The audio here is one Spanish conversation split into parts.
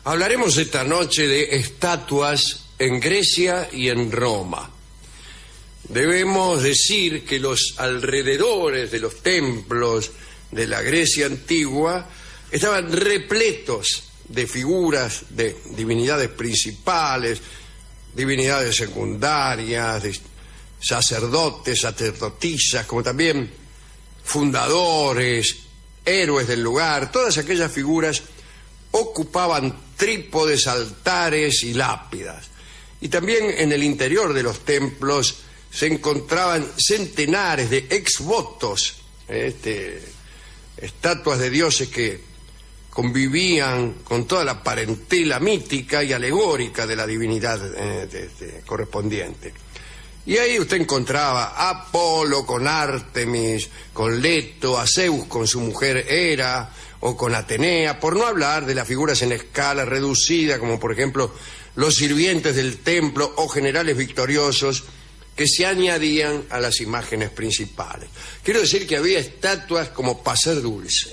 Hablaremos esta noche de estatuas en Grecia y en Roma. Debemos decir que los alrededores de los templos de la Grecia antigua estaban repletos de figuras de divinidades principales, divinidades secundarias, de sacerdotes, sacerdotisas, como también fundadores, héroes del lugar. Todas aquellas figuras ocupaban trípodes, altares y lápidas. Y también en el interior de los templos se encontraban centenares de exvotos, estatuas de dioses que convivían con toda la parentela mítica y alegórica de la divinidad correspondiente. Y ahí usted encontraba a Apolo con Artemis, con Leto, a Zeus con su mujer Hera, o con Atenea, por no hablar de las figuras en escala reducida, como por ejemplo los sirvientes del templo o generales victoriosos que se añadían a las imágenes principales. Quiero decir que había estatuas como para hacer dulce.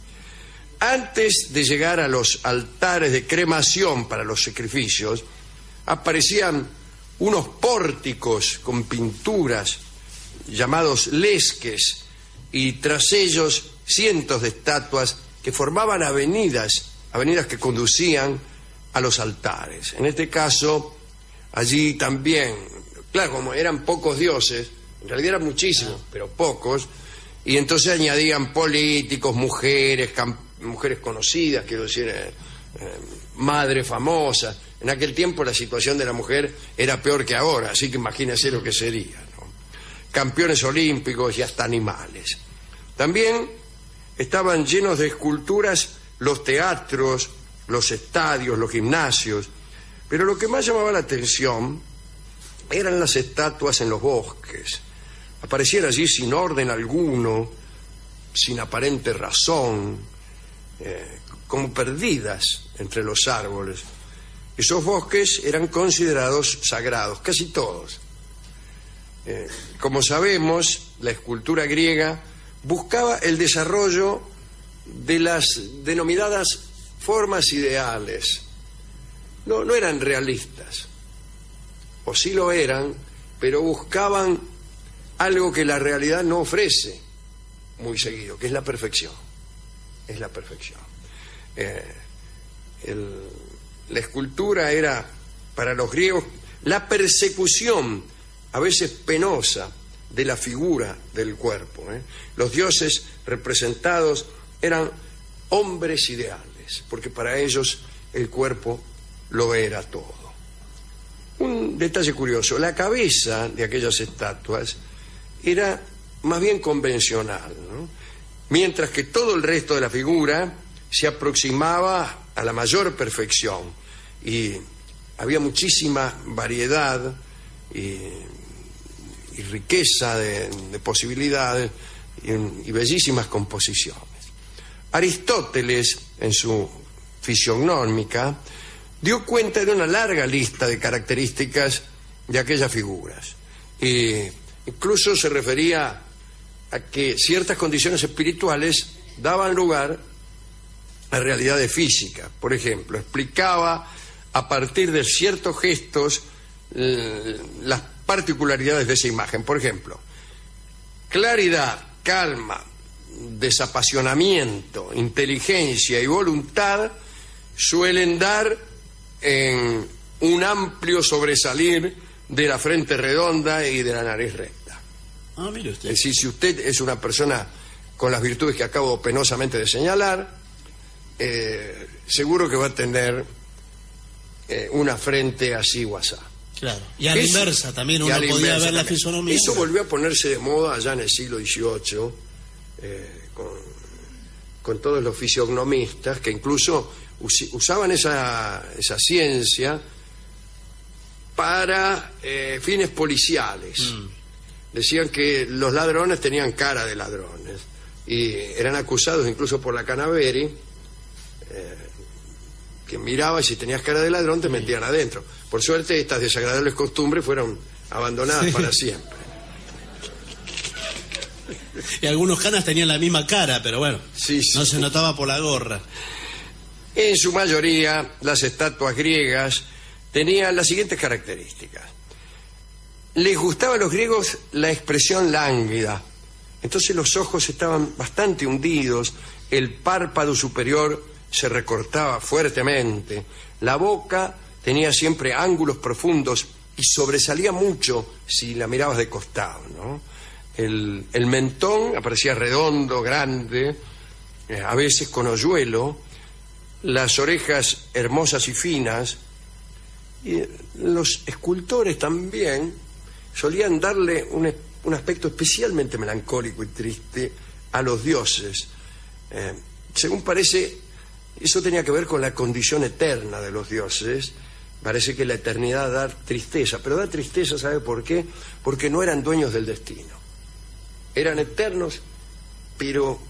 Antes de llegar a los altares de cremación para los sacrificios, aparecían unos pórticos con pinturas llamados lesques, y tras ellos cientos de estatuas que formaban avenidas que conducían a los altares. En este caso, allí también, claro, como eran pocos dioses, en realidad eran muchísimos, pero pocos, y entonces añadían políticos, mujeres conocidas, quiero decir, madres famosas. En aquel tiempo la situación de la mujer era peor que ahora, así que imagínense lo que sería, ¿no? Campeones olímpicos y hasta animales. También estaban llenos de esculturas los teatros, los estadios, los gimnasios, pero lo que más llamaba la atención eran las estatuas en los bosques. Aparecían allí sin orden alguno, sin aparente razón, como perdidas entre los árboles. Esos bosques eran considerados sagrados, casi todos. Como sabemos, la escultura griega buscaba el desarrollo de las denominadas formas ideales. No eran realistas, o sí lo eran, pero buscaban algo que la realidad no ofrece muy seguido, que es la perfección. Es la perfección. La escultura era, para los griegos, la persecución, a veces penosa, de la figura del cuerpo. Los dioses representados eran hombres ideales, porque para ellos el cuerpo lo era todo. Un detalle curioso, la cabeza de aquellas estatuas era más bien convencional, ¿no? Mientras que todo el resto de la figura se aproximaba a la mayor perfección, y había muchísima variedad y riqueza de posibilidades y bellísimas composiciones. Aristóteles, en su Fisiognómica, dio cuenta de una larga lista de características de aquellas figuras, e incluso se refería a que ciertas condiciones espirituales daban lugar a realidades físicas. Por ejemplo, explicaba a partir de ciertos gestos las particularidades de esa imagen. Por ejemplo, claridad, calma, desapasionamiento, inteligencia y voluntad suelen dar en un amplio sobresalir de la frente redonda y de la nariz recta. Mire usted. Es decir, si usted es una persona con las virtudes que acabo penosamente de señalar, seguro que va a tener una frente así o asá. Claro, y a la inversa también uno podía ver la fisonomía. Eso volvió a ponerse de moda allá en el siglo XVIII, con todos los fisiognomistas que incluso usaban esa ciencia para fines policiales. Decían que los ladrones tenían cara de ladrones y eran acusados incluso por la Canaveri, que miraba y si tenías cara de ladrón te metían adentro. Por suerte estas desagradables costumbres fueron abandonadas para siempre. Y algunos canas tenían la misma cara, pero bueno, sí. No se notaba por la gorra. En su mayoría, las estatuas griegas tenían las siguientes características. Les gustaba a los griegos la expresión lánguida. Entonces los ojos estaban bastante hundidos, el párpado superior se recortaba fuertemente, la boca tenía siempre ángulos profundos y sobresalía mucho si la mirabas de costado, ¿no? El mentón aparecía redondo, grande, a veces con hoyuelo, las orejas hermosas y finas, y los escultores también solían darle un aspecto especialmente melancólico y triste a los dioses. Según parece, eso tenía que ver con la condición eterna de los dioses. Parece que la eternidad da tristeza, pero da tristeza, ¿sabe por qué? Porque no eran dueños del destino. Eran eternos, pero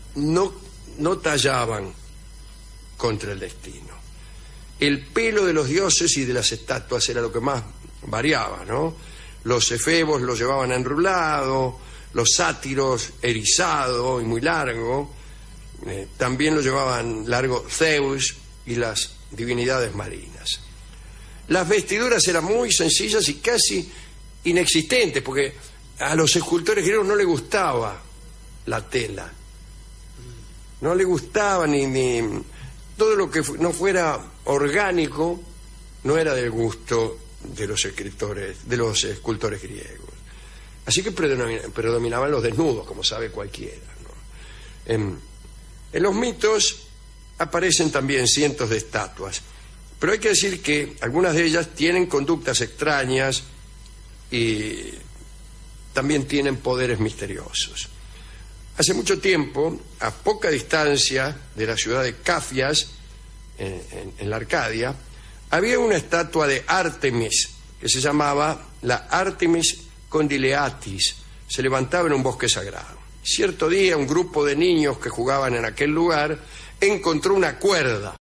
no tallaban contra el destino. El pelo de los dioses y de las estatuas era lo que más variaba, ¿no? Los efebos lo llevaban enrulado, los sátiros erizado y muy largo, también lo llevaban largo Zeus y las divinidades marinas. Las vestiduras eran muy sencillas y casi inexistentes, porque a los escultores griegos no les gustaba la tela, no les gustaba ni todo lo que no fuera orgánico no era del gusto de los escultores griegos. Así que predominaban los desnudos, como sabe cualquiera, ¿no? En los mitos aparecen también cientos de estatuas, pero hay que decir que algunas de ellas tienen conductas extrañas y también tienen poderes misteriosos. Hace mucho tiempo, a poca distancia de la ciudad de Cafias, en la Arcadia, había una estatua de Ártemis que se llamaba la Ártemis Condyleatis. Se levantaba en un bosque sagrado. Cierto día, un grupo de niños que jugaban en aquel lugar encontró una cuerda